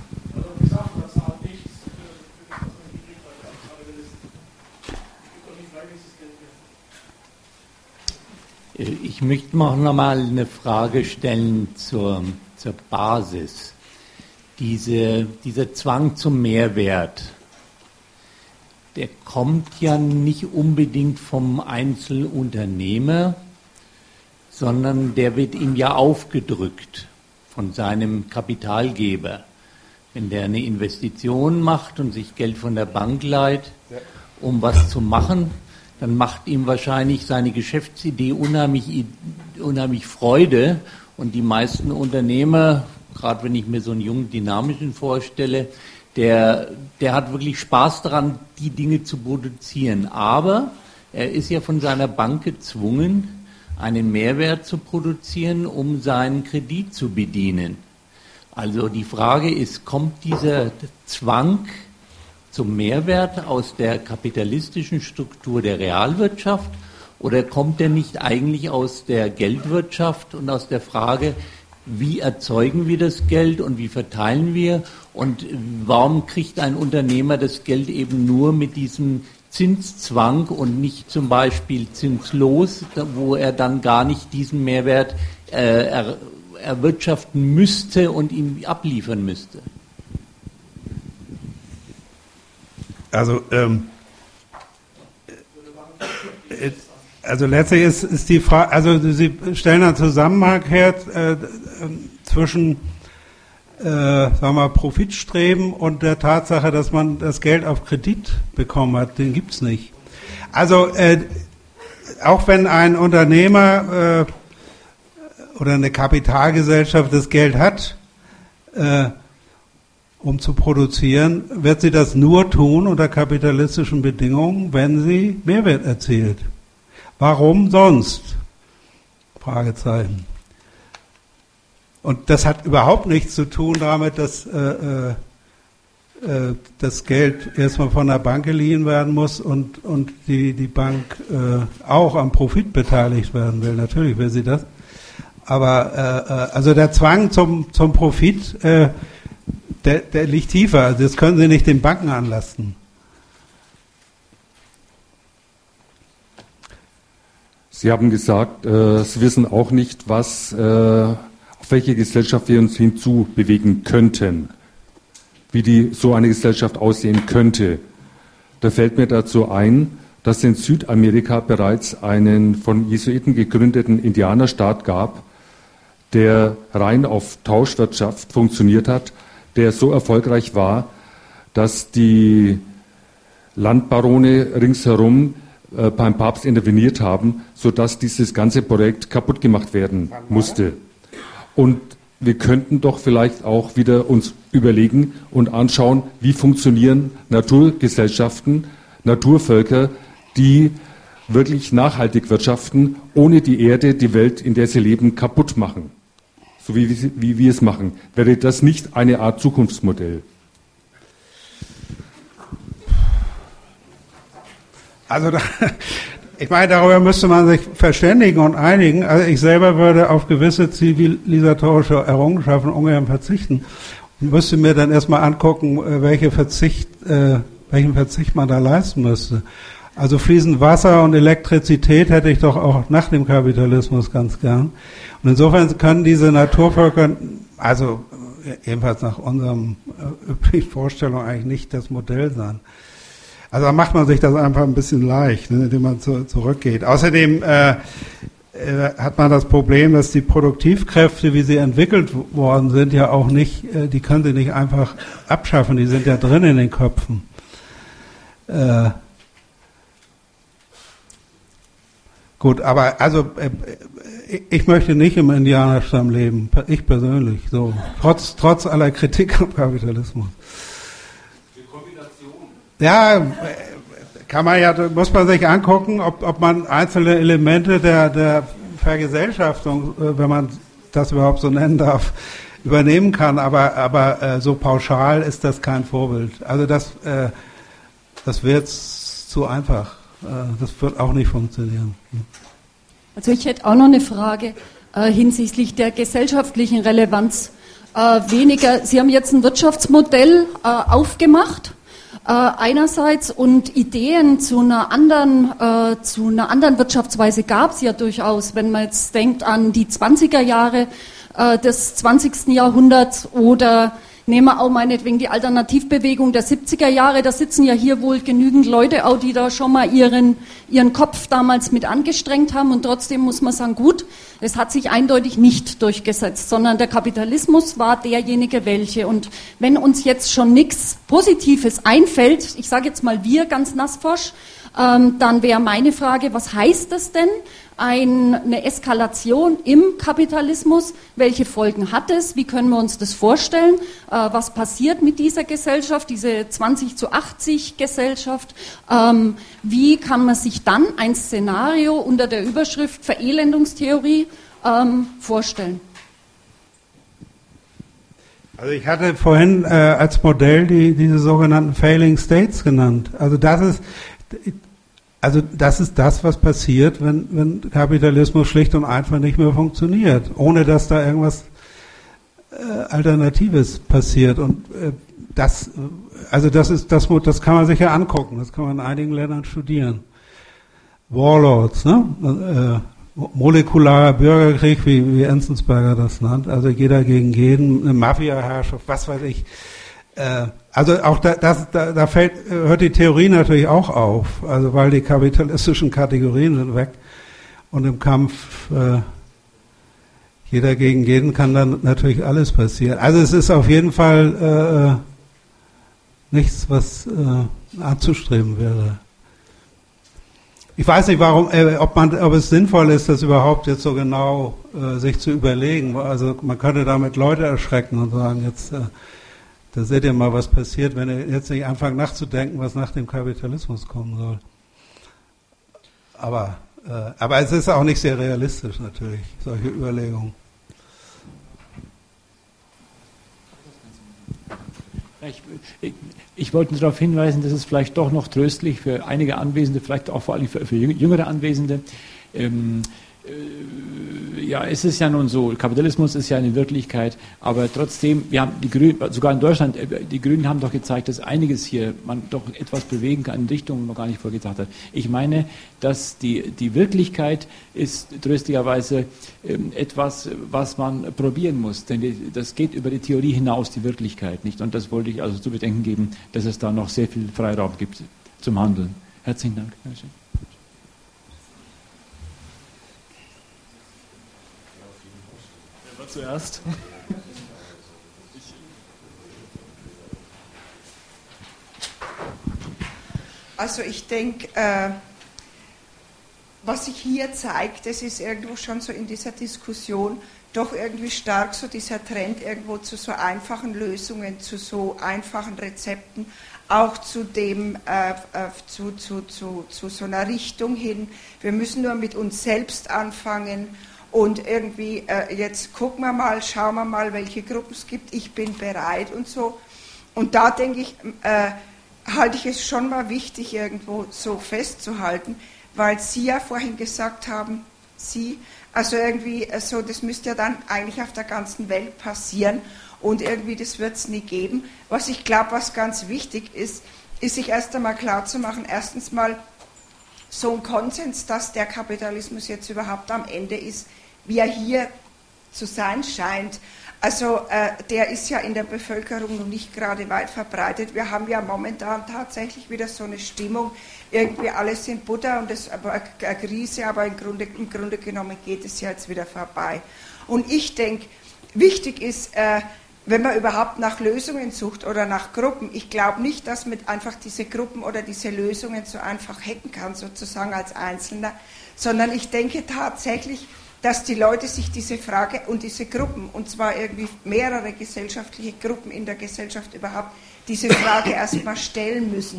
[SPEAKER 6] Ich möchte noch mal eine Frage stellen zur, zur Basis. Diese, dieser Zwang zum Mehrwert, der kommt ja nicht unbedingt vom Einzelunternehmer, sondern der wird ihm ja aufgedrückt von seinem Kapitalgeber. Wenn der eine Investition macht und sich Geld von der Bank leiht, um was zu machen, dann macht ihm wahrscheinlich seine Geschäftsidee unheimlich, unheimlich Freude. Und die meisten Unternehmer, gerade wenn ich mir so einen jungen, dynamischen vorstelle, der, der hat wirklich Spaß daran, die Dinge zu produzieren. Aber er ist ja von seiner Bank gezwungen, einen Mehrwert zu produzieren, um seinen Kredit zu bedienen. Also die Frage ist, kommt dieser Zwang zum Mehrwert aus der kapitalistischen Struktur der Realwirtschaft oder kommt er nicht eigentlich aus der Geldwirtschaft und aus der Frage, wie erzeugen wir das Geld und wie verteilen wir und warum kriegt ein Unternehmer das Geld eben nur mit diesem Zinszwang und nicht zum Beispiel zinslos, wo er dann gar nicht diesen Mehrwert äh, er, erwirtschaften müsste und ihn abliefern müsste?
[SPEAKER 3] Also, ähm, äh, also letztlich ist, ist die Frage, also Sie stellen einen Zusammenhang her äh, zwischen, äh, sagen wir mal, Profitstreben und der Tatsache, dass man das Geld auf Kredit bekommen hat. Den gibt's nicht. Also, äh, auch wenn ein Unternehmer äh, oder eine Kapitalgesellschaft das Geld hat, äh, um zu produzieren, wird sie das nur tun unter kapitalistischen Bedingungen, wenn sie Mehrwert erzielt. Warum sonst? Fragezeichen. Und das hat überhaupt nichts zu tun damit, dass äh, äh, das Geld erstmal von der Bank geliehen werden muss und, und die, die Bank äh, auch am Profit beteiligt werden will. Natürlich will sie das. Aber äh, also der Zwang zum, zum Profit, äh, Der, der liegt tiefer, also das können Sie nicht den Banken anlasten.
[SPEAKER 5] Sie haben gesagt, äh, Sie wissen auch nicht, was, äh, auf welche Gesellschaft wir uns hinzubewegen könnten, wie die so eine Gesellschaft aussehen könnte. Da fällt mir dazu ein, dass es in Südamerika bereits einen von Jesuiten gegründeten Indianerstaat gab, der rein auf Tauschwirtschaft funktioniert hat, der so erfolgreich war, dass die Landbarone ringsherum äh, beim Papst interveniert haben, sodass dieses ganze Projekt kaputt gemacht werden musste. Und wir könnten doch vielleicht auch wieder uns überlegen und anschauen, wie funktionieren Naturgesellschaften, Naturvölker, die wirklich nachhaltig wirtschaften, ohne die Erde, die Welt, in der sie leben, kaputt machen. So wie, wie, wie wir es machen. Wäre das nicht eine Art Zukunftsmodell?
[SPEAKER 3] Also da, ich meine, darüber müsste man sich verständigen und einigen. Also ich selber würde auf gewisse zivilisatorische Errungenschaften ungern verzichten und müsste mir dann erstmal angucken, welche Verzicht, äh, welchen Verzicht man da leisten müsste. Also fließend Wasser und Elektrizität hätte ich doch auch nach dem Kapitalismus ganz gern. Und insofern können diese Naturvölker, also jedenfalls nach unserem äh, üblichen Vorstellung, eigentlich nicht das Modell sein. Also da macht man sich das einfach ein bisschen leicht, ne, indem man zu, zurückgeht. Außerdem äh, äh, hat man das Problem, dass die Produktivkräfte, wie sie entwickelt worden sind, ja auch nicht, äh, die können sie nicht einfach abschaffen, die sind ja drin in den Köpfen. Äh, Gut, aber also äh, ich möchte nicht im Indianerstamm leben, ich persönlich, so trotz trotz aller Kritik am Kapitalismus. Die Kombination. Ja, kann man ja, muss man sich angucken, ob ob man einzelne Elemente der der Vergesellschaftung, äh, wenn man das überhaupt so nennen darf, übernehmen kann, aber, aber äh, so pauschal ist das kein Vorbild. Also das, äh, das wird zu einfach. Äh, das wird auch nicht funktionieren.
[SPEAKER 12] Also ich hätte auch noch eine Frage äh, hinsichtlich der gesellschaftlichen Relevanz. Äh, weniger, Sie haben jetzt ein Wirtschaftsmodell äh, aufgemacht, äh, einerseits, und Ideen zu einer anderen, äh, zu einer anderen Wirtschaftsweise gab es ja durchaus, wenn man jetzt denkt an die zwanziger Jahre äh, des zwanzigsten Jahrhunderts oder nehmen wir auch meinetwegen die Alternativbewegung der siebziger Jahre, da sitzen ja hier wohl genügend Leute auch, die da schon mal ihren, ihren Kopf damals mit angestrengt haben, und trotzdem muss man sagen, gut, es hat sich eindeutig nicht durchgesetzt, sondern der Kapitalismus war derjenige welche, und wenn uns jetzt schon nichts Positives einfällt, ich sage jetzt mal wir ganz nassforsch, ähm, dann wäre meine Frage, was heißt das denn? Ein, eine Eskalation im Kapitalismus, welche Folgen hat es, wie können wir uns das vorstellen, äh, was passiert mit dieser Gesellschaft, diese zwanzig zu achtzig Gesellschaft, ähm, wie kann man sich dann ein Szenario unter der Überschrift Verelendungstheorie ähm, vorstellen?
[SPEAKER 3] Also ich hatte vorhin äh, als Modell die, diese sogenannten Failing States genannt. Also das ist Also das ist das, was passiert, wenn, wenn Kapitalismus schlicht und einfach nicht mehr funktioniert, ohne dass da irgendwas äh, Alternatives passiert. Und äh, das, also das ist das, das kann man sich ja angucken. Das kann man in einigen Ländern studieren. Warlords, ne? Äh, molekularer Bürgerkrieg, wie, wie Enzensberger das nannt. Also jeder gegen jeden, eine Mafia-Herrschaft, was weiß ich. Äh, Also auch da, das, da, da fällt, hört die Theorie natürlich auch auf, also weil die kapitalistischen Kategorien sind weg und im Kampf äh, jeder gegen jeden kann dann natürlich alles passieren. Also es ist auf jeden Fall äh, nichts, was äh, anzustreben wäre. Ich weiß nicht, warum, äh, ob man, ob es sinnvoll ist, das überhaupt jetzt so genau äh, sich zu überlegen. Also man könnte damit Leute erschrecken und sagen, jetzt äh, da seht ihr mal, was passiert, wenn ihr jetzt nicht anfangt nachzudenken, was nach dem Kapitalismus kommen soll. Aber, äh, aber es ist auch nicht sehr realistisch natürlich, solche Überlegungen.
[SPEAKER 6] Ich, ich, ich wollte darauf hinweisen, dass es vielleicht doch noch tröstlich für einige Anwesende, vielleicht auch vor allem für, für jüngere Anwesende, ähm, ja, es ist ja nun so, Kapitalismus ist ja eine Wirklichkeit, aber trotzdem, wir haben die Grünen, sogar in Deutschland, die Grünen haben doch gezeigt, dass einiges hier, man doch etwas bewegen kann in Richtungen, die man gar nicht vorgedacht hat. Ich meine, dass die, die Wirklichkeit ist tröstlicherweise ähm, etwas, was man probieren muss, denn die, das geht über die Theorie hinaus, die Wirklichkeit, nicht? Und das wollte ich also zu bedenken geben, dass es da noch sehr viel Freiraum gibt zum Handeln. Herzlichen Dank. Dankeschön.
[SPEAKER 1] Zuerst.
[SPEAKER 13] Also ich denke, äh, was sich hier zeigt, das ist irgendwo schon so in dieser Diskussion doch irgendwie stark so dieser Trend irgendwo zu so einfachen Lösungen, zu so einfachen Rezepten, auch zu dem, äh, äh, zu, zu, zu, zu so einer Richtung hin. Wir müssen nur mit uns selbst anfangen. Und irgendwie, äh, jetzt gucken wir mal, schauen wir mal, welche Gruppen es gibt, ich bin bereit und so. Und da denke ich, äh, halte ich es schon mal wichtig, irgendwo so festzuhalten, weil Sie ja vorhin gesagt haben, Sie, also irgendwie, äh, so, das müsste ja dann eigentlich auf der ganzen Welt passieren und irgendwie, das wird es nie geben. Was ich glaube, was ganz wichtig ist, ist sich erst einmal klar zu machen, erstens mal so ein Konsens, dass der Kapitalismus jetzt überhaupt am Ende ist, wie er hier zu sein scheint. Also äh, der ist ja in der Bevölkerung noch nicht gerade weit verbreitet. Wir haben ja momentan tatsächlich wieder so eine Stimmung, irgendwie alles in Butter und das ist aber eine Krise, aber im Grunde, im Grunde genommen geht es ja jetzt wieder vorbei. Und ich denke, wichtig ist, äh, wenn man überhaupt nach Lösungen sucht oder nach Gruppen, ich glaube nicht, dass man einfach diese Gruppen oder diese Lösungen so einfach hacken kann, sozusagen als Einzelner, sondern ich denke tatsächlich, dass die Leute sich diese Frage und diese Gruppen, und zwar irgendwie mehrere gesellschaftliche Gruppen in der Gesellschaft überhaupt, diese Frage erstmal stellen müssen.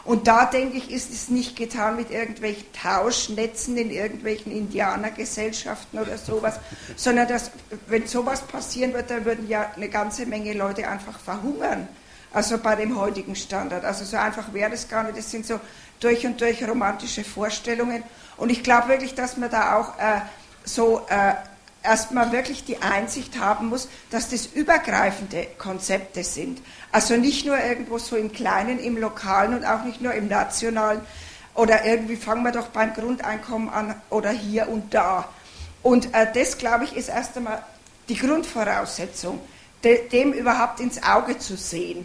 [SPEAKER 13] Und da, denke ich, ist es nicht getan mit irgendwelchen Tauschnetzen in irgendwelchen Indianergesellschaften oder sowas, sondern dass, wenn sowas passieren wird, dann würden ja eine ganze Menge Leute einfach verhungern, also bei dem heutigen Standard. Also so einfach wäre das gar nicht, das sind so durch und durch romantische Vorstellungen. Und ich glaube wirklich, dass man da auch äh, so äh, erstmal wirklich die Einsicht haben muss, dass das übergreifende Konzepte sind. Also nicht nur irgendwo so im Kleinen, im Lokalen und auch nicht nur im Nationalen oder irgendwie fangen wir doch beim Grundeinkommen an oder hier und da. Und äh, das, glaube ich, ist erst einmal die Grundvoraussetzung, de dem überhaupt ins Auge zu sehen.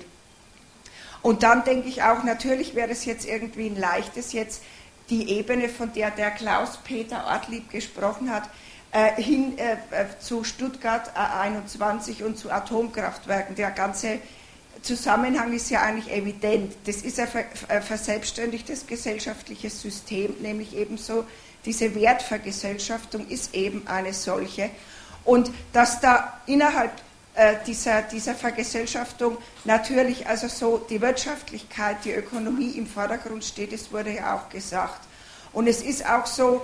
[SPEAKER 13] Und dann denke ich auch, natürlich wäre es jetzt irgendwie ein leichtes, jetzt die Ebene, von der der Klaus-Peter Ortlieb gesprochen hat, Äh, hin äh, zu Stuttgart äh, einundzwanzig und zu Atomkraftwerken. Der ganze Zusammenhang ist ja eigentlich evident. Das ist ein ver äh, verselbstständigtes gesellschaftliches System, nämlich ebenso diese Wertvergesellschaftung ist eben eine solche. Und dass da innerhalb äh, dieser, dieser Vergesellschaftung natürlich also so die Wirtschaftlichkeit, die Ökonomie im Vordergrund steht, das wurde ja auch gesagt. Und es ist auch so,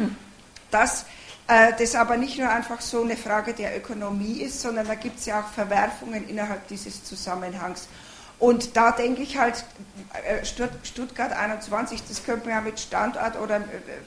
[SPEAKER 13] dass das aber nicht nur einfach so eine Frage der Ökonomie ist, sondern da gibt es ja auch Verwerfungen innerhalb dieses Zusammenhangs. Und da denke ich halt, Stuttgart einundzwanzig, das könnte man ja mit Standort oder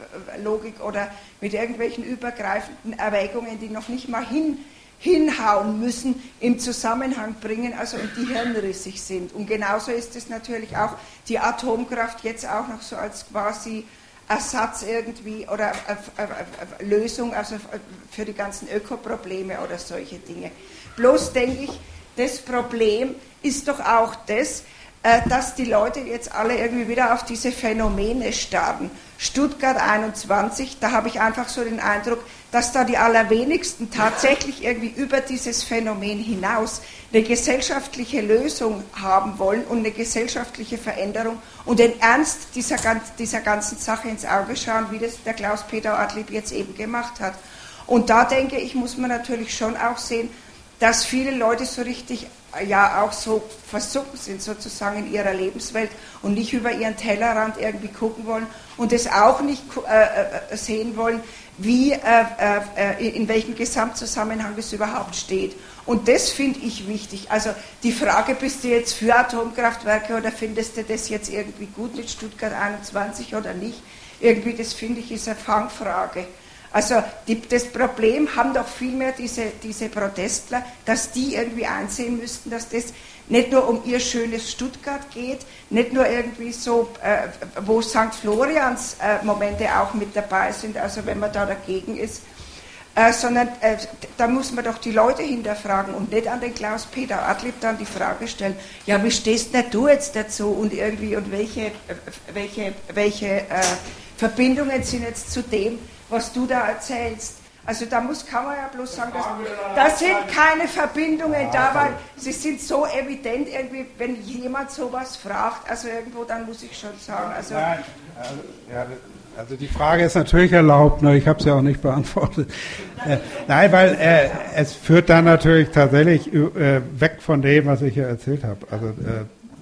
[SPEAKER 13] Logik oder mit irgendwelchen übergreifenden Erwägungen, die noch nicht mal hin, hinhauen müssen, im Zusammenhang bringen, also und die hirnrissig sind. Und genauso ist es natürlich auch die Atomkraft jetzt auch noch so als quasi Ersatz irgendwie oder äh, äh, Lösung also für die ganzen Ökoprobleme oder solche Dinge. Bloß denke ich, das Problem ist doch auch das, äh, dass die Leute jetzt alle irgendwie wieder auf diese Phänomene starren. Stuttgart einundzwanzig, da habe ich einfach so den Eindruck, dass da die allerwenigsten tatsächlich irgendwie über dieses Phänomen hinaus eine gesellschaftliche Lösung haben wollen und eine gesellschaftliche Veränderung und den Ernst dieser, dieser ganzen Sache ins Auge schauen, wie das der Klaus-Peter Ortlieb jetzt eben gemacht hat. Und da denke ich, muss man natürlich schon auch sehen, dass viele Leute so richtig ja auch so versunken sind sozusagen in ihrer Lebenswelt und nicht über ihren Tellerrand irgendwie gucken wollen und es auch nicht äh, sehen wollen, wie, äh, äh, in welchem Gesamtzusammenhang das überhaupt steht. Und das finde ich wichtig. Also die Frage, bist du jetzt für Atomkraftwerke oder findest du das jetzt irgendwie gut mit Stuttgart einundzwanzig oder nicht? Irgendwie, das finde ich, ist eine Fangfrage. Also die, das Problem haben doch vielmehr diese, diese Protestler, dass die irgendwie einsehen müssten, dass das nicht nur um ihr schönes Stuttgart geht, nicht nur irgendwie so, äh, wo Sankt Florians äh, Momente auch mit dabei sind, also wenn man da dagegen ist, äh, sondern äh, da muss man doch die Leute hinterfragen und nicht an den Klaus-Peter Ortlieb dann die Frage stellen, ja, wie stehst denn du jetzt dazu und irgendwie und welche, äh, welche, welche äh, Verbindungen sind jetzt zu dem, was du da erzählst. Also da muss, kann man ja bloß sagen, dass, da sind keine Verbindungen da, weil sie sind so evident irgendwie, wenn jemand sowas fragt, also irgendwo, dann muss ich schon sagen. Also,
[SPEAKER 3] Nein, also, ja, also die Frage ist natürlich erlaubt, nur ich habe sie auch nicht beantwortet. Äh, nein, weil äh, es führt dann natürlich tatsächlich äh, weg von dem, was ich hier erzählt habe. Also äh,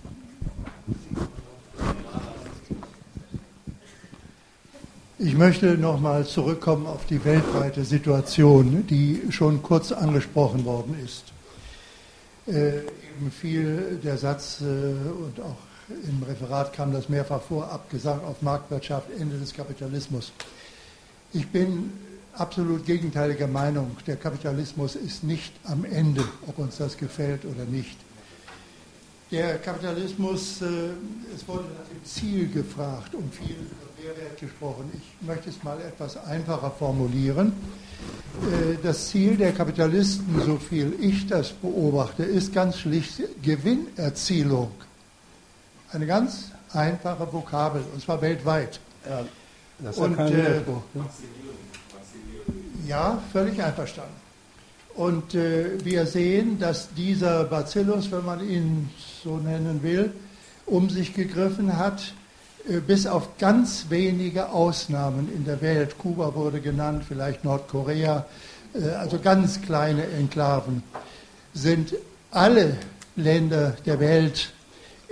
[SPEAKER 14] Ich möchte nochmal zurückkommen auf die weltweite Situation, die schon kurz angesprochen worden ist. Äh, eben fiel der Satz, äh, und auch im Referat kam das mehrfach vor, abgesagt auf Marktwirtschaft, Ende des Kapitalismus. Ich bin absolut gegenteiliger Meinung. Der Kapitalismus ist nicht am Ende, ob uns das gefällt oder nicht. Der Kapitalismus, äh, es wurde nach dem Ziel gefragt und viel Mehrwert gesprochen. Ich möchte es mal etwas einfacher formulieren. Äh, das Ziel der Kapitalisten, so viel ich das beobachte, ist ganz schlicht Gewinnerzielung. Eine ganz einfache Vokabel, und zwar weltweit.
[SPEAKER 3] Ja, das ist
[SPEAKER 14] und,
[SPEAKER 3] ja kein
[SPEAKER 14] äh,
[SPEAKER 3] Widerspruch.
[SPEAKER 14] Ja, völlig einverstanden. Und äh, wir sehen, dass dieser Bacillus, wenn man ihn so nennen will, um sich gegriffen hat, äh, bis auf ganz wenige Ausnahmen in der Welt, Kuba wurde genannt, vielleicht Nordkorea, äh, also ganz kleine Enklaven, sind alle Länder der Welt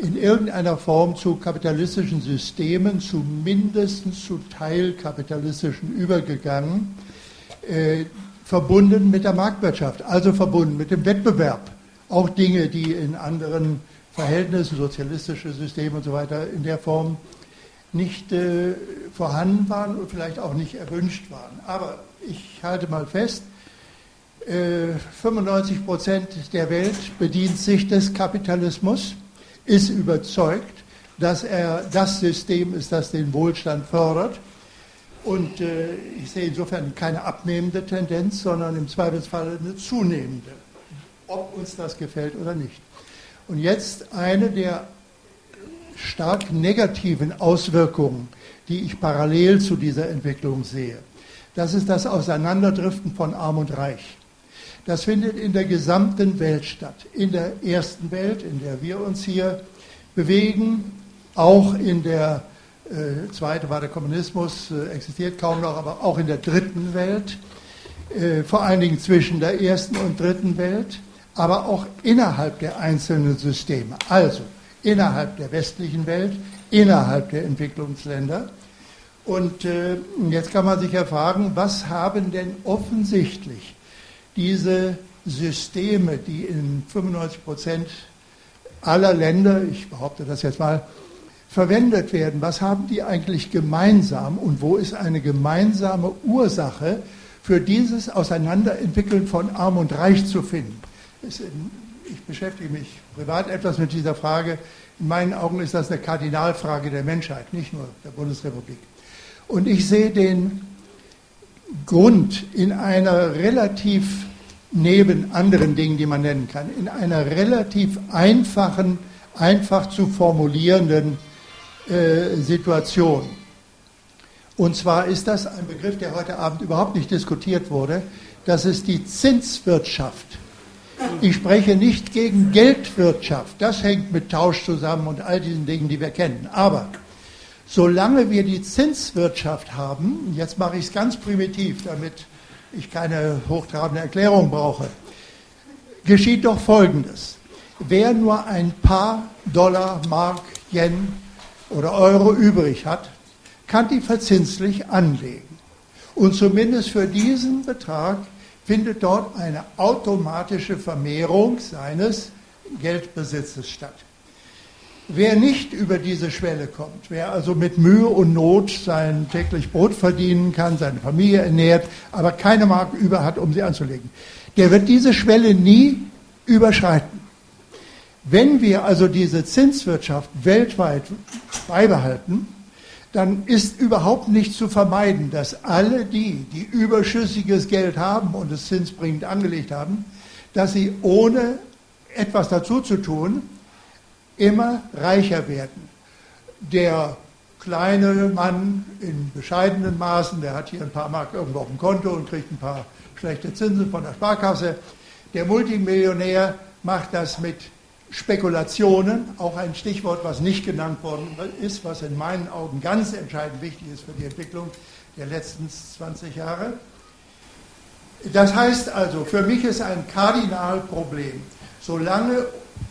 [SPEAKER 14] in irgendeiner Form zu kapitalistischen Systemen, zumindest zu teilkapitalistischen übergegangen, äh, verbunden mit der Marktwirtschaft, also verbunden mit dem Wettbewerb. Auch Dinge, die in anderen Verhältnissen, sozialistische Systeme und so weiter, in der Form nicht äh, vorhanden waren und vielleicht auch nicht erwünscht waren. Aber ich halte mal fest, äh, fünfundneunzig Prozent der Welt bedient sich des Kapitalismus, ist überzeugt, dass er das System ist, das den Wohlstand fördert. Und äh, ich sehe insofern keine abnehmende Tendenz, sondern im Zweifelsfall eine zunehmende, ob uns das gefällt oder nicht. Und jetzt eine der stark negativen Auswirkungen, die ich parallel zu dieser Entwicklung sehe. Das ist das Auseinanderdriften von Arm und Reich. Das findet in der gesamten Welt statt. In der ersten Welt, in der wir uns hier bewegen, auch in der äh, zweite war der Kommunismus, äh, existiert kaum noch, aber auch in der dritten Welt, äh, vor allen Dingen zwischen der ersten und dritten Welt, aber auch innerhalb der einzelnen Systeme, also innerhalb der westlichen Welt, innerhalb der Entwicklungsländer. Und äh, jetzt kann man sich ja fragen, was haben denn offensichtlich diese Systeme, die in fünfundneunzig Prozent aller Länder, ich behaupte das jetzt mal, verwendet werden, was haben die eigentlich gemeinsam und wo ist eine gemeinsame Ursache für dieses Auseinanderentwickeln von Arm und Reich zu finden? Ich beschäftige mich privat etwas mit dieser Frage. In meinen Augen ist das eine Kardinalfrage der Menschheit, nicht nur der Bundesrepublik. Und ich sehe den Grund in einer relativ, neben anderen Dingen, die man nennen kann, in einer relativ einfachen, einfach zu formulierenden äh, Situation. Und zwar ist das ein Begriff, der heute Abend überhaupt nicht diskutiert wurde, das ist die Zinswirtschaft. Ich spreche nicht gegen Geldwirtschaft, das hängt mit Tausch zusammen und all diesen Dingen, die wir kennen. Aber solange wir die Zinswirtschaft haben, jetzt mache ich es ganz primitiv, damit ich keine hochtrabende Erklärung brauche, geschieht doch Folgendes. Wer nur ein paar Dollar, Mark, Yen oder Euro übrig hat, kann die verzinslich anlegen. Und zumindest für diesen Betrag findet dort eine automatische Vermehrung seines Geldbesitzes statt. Wer nicht über diese Schwelle kommt, wer also mit Mühe und Not sein täglich Brot verdienen kann, seine Familie ernährt, aber keine Mark über hat, um sie anzulegen, der wird diese Schwelle nie überschreiten. Wenn wir also diese Zinswirtschaft weltweit beibehalten, dann ist überhaupt nicht zu vermeiden, dass alle die, die überschüssiges Geld haben und es zinsbringend angelegt haben, dass sie ohne etwas dazu zu tun, immer reicher werden. Der kleine Mann in bescheidenen Maßen, der hat hier ein paar Mark irgendwo auf dem Konto und kriegt ein paar schlechte Zinsen von der Sparkasse. Der Multimillionär macht das mit Spekulationen, auch ein Stichwort, was nicht genannt worden ist, was in meinen Augen ganz entscheidend wichtig ist für die Entwicklung der letzten zwanzig Jahre. Das heißt also, für mich ist ein Kardinalproblem, solange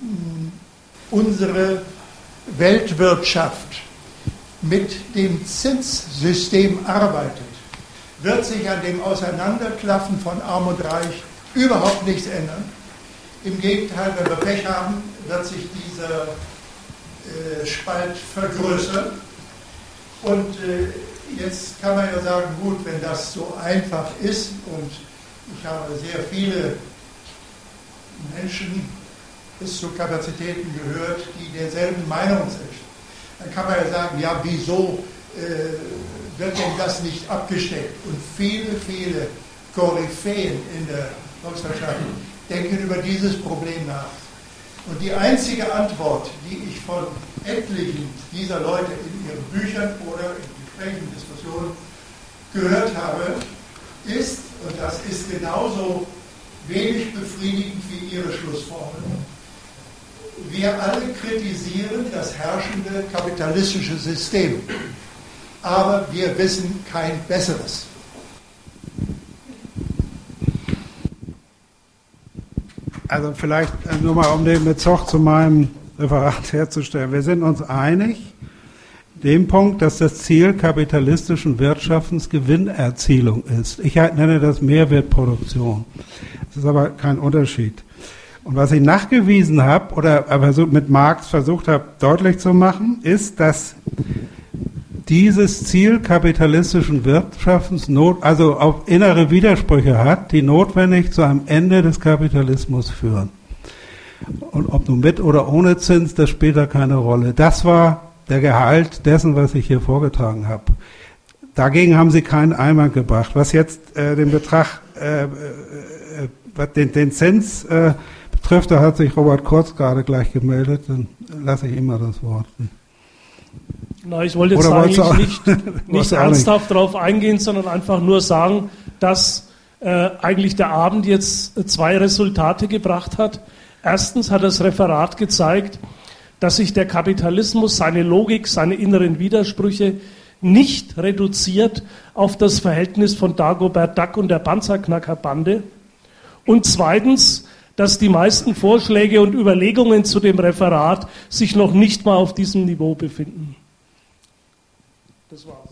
[SPEAKER 14] unsere Weltwirtschaft mit dem Zinssystem arbeitet, wird sich an dem Auseinanderklaffen von Arm und Reich überhaupt nichts ändern. Im Gegenteil, wenn wir Pech haben, wird sich dieser äh, Spalt vergrößern. Und äh, jetzt kann man ja sagen, gut, wenn das so einfach ist, und ich habe sehr viele Menschen bis zu Kapazitäten gehört, die derselben Meinung sind, dann kann man ja sagen, ja, wieso äh, wird denn das nicht abgestellt? Und viele, viele Koryphäen in der Volkswirtschaft denken über dieses Problem nach. Und die einzige Antwort, die ich von etlichen dieser Leute in ihren Büchern oder in Gesprächen, Diskussionen gehört habe, ist, und das ist genauso wenig befriedigend wie ihre Schlussformel, wir alle kritisieren das herrschende kapitalistische System, aber wir wissen kein besseres.
[SPEAKER 3] Also vielleicht nur mal um den Bezug zu meinem Referat herzustellen. Wir sind uns einig, dem Punkt, dass das Ziel kapitalistischen Wirtschaftens Gewinnerzielung ist. Ich nenne das Mehrwertproduktion. Das ist aber kein Unterschied. Und was ich nachgewiesen habe oder mit Marx versucht habe deutlich zu machen, ist, dass dieses Ziel kapitalistischen Wirtschaftens not, also auch innere Widersprüche hat, die notwendig zu einem Ende des Kapitalismus führen. Und ob nun mit oder ohne Zins, das spielt da keine Rolle. Das war der Gehalt dessen, was ich hier vorgetragen habe. Dagegen haben sie keinen Einwand gebracht. Was jetzt äh, den Betrag, äh, äh, den, den Zins äh, betrifft, da hat sich Robert Kurz gerade gleich gemeldet, dann lasse ich ihm mal das Wort.
[SPEAKER 8] Na, ich wollte jetzt
[SPEAKER 3] Oder
[SPEAKER 8] eigentlich
[SPEAKER 3] auch,
[SPEAKER 8] nicht, nicht ernsthaft darauf eingehen, sondern einfach nur sagen, dass äh, eigentlich der Abend jetzt zwei Resultate gebracht hat. Erstens hat das Referat gezeigt, dass sich der Kapitalismus, seine Logik, seine inneren Widersprüche nicht reduziert auf das Verhältnis von Dagobert Duck und der Panzerknackerbande. Und zweitens, dass die meisten Vorschläge und Überlegungen zu dem Referat sich noch nicht mal auf diesem Niveau befinden. Das war's.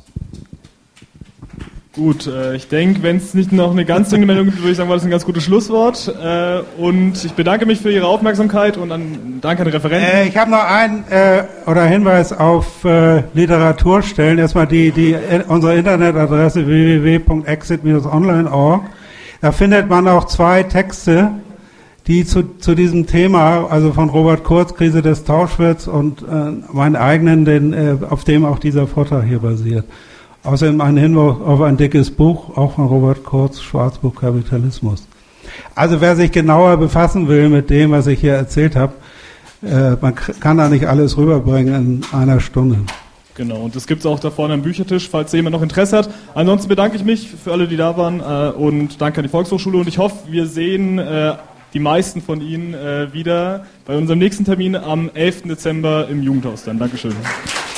[SPEAKER 1] Gut, äh, ich denke, wenn es nicht noch eine ganz dringende Meldung gibt, würde ich sagen, war das ein ganz gutes Schlusswort. Äh, und ich bedanke mich für Ihre Aufmerksamkeit und an, danke an den Referenten.
[SPEAKER 3] Äh, ich habe noch einen äh, oder Hinweis auf äh, Literaturstellen. Erstmal die, die, äh, unsere Internetadresse w w w punkt exit dash online punkt org. Da findet man auch zwei Texte, die zu, zu diesem Thema, also von Robert Kurz, Krise des Tauschwirts und äh, meinen eigenen, den, äh, auf dem auch dieser Vortrag hier basiert. Außerdem ein Hinweis auf ein dickes Buch, auch von Robert Kurz, Schwarzbuch Kapitalismus. Also wer sich genauer befassen will mit dem, was ich hier erzählt habe, äh, man kann da nicht alles rüberbringen in einer Stunde.
[SPEAKER 1] Genau, und das gibt es auch da vorne am Büchertisch, falls jemand noch Interesse hat. Ansonsten bedanke ich mich für alle, die da waren äh, und danke an die Volkshochschule und ich hoffe, wir sehen äh, die meisten von Ihnen äh, wieder bei unserem nächsten Termin am elften Dezember im Jugendhaus dann. Dankeschön.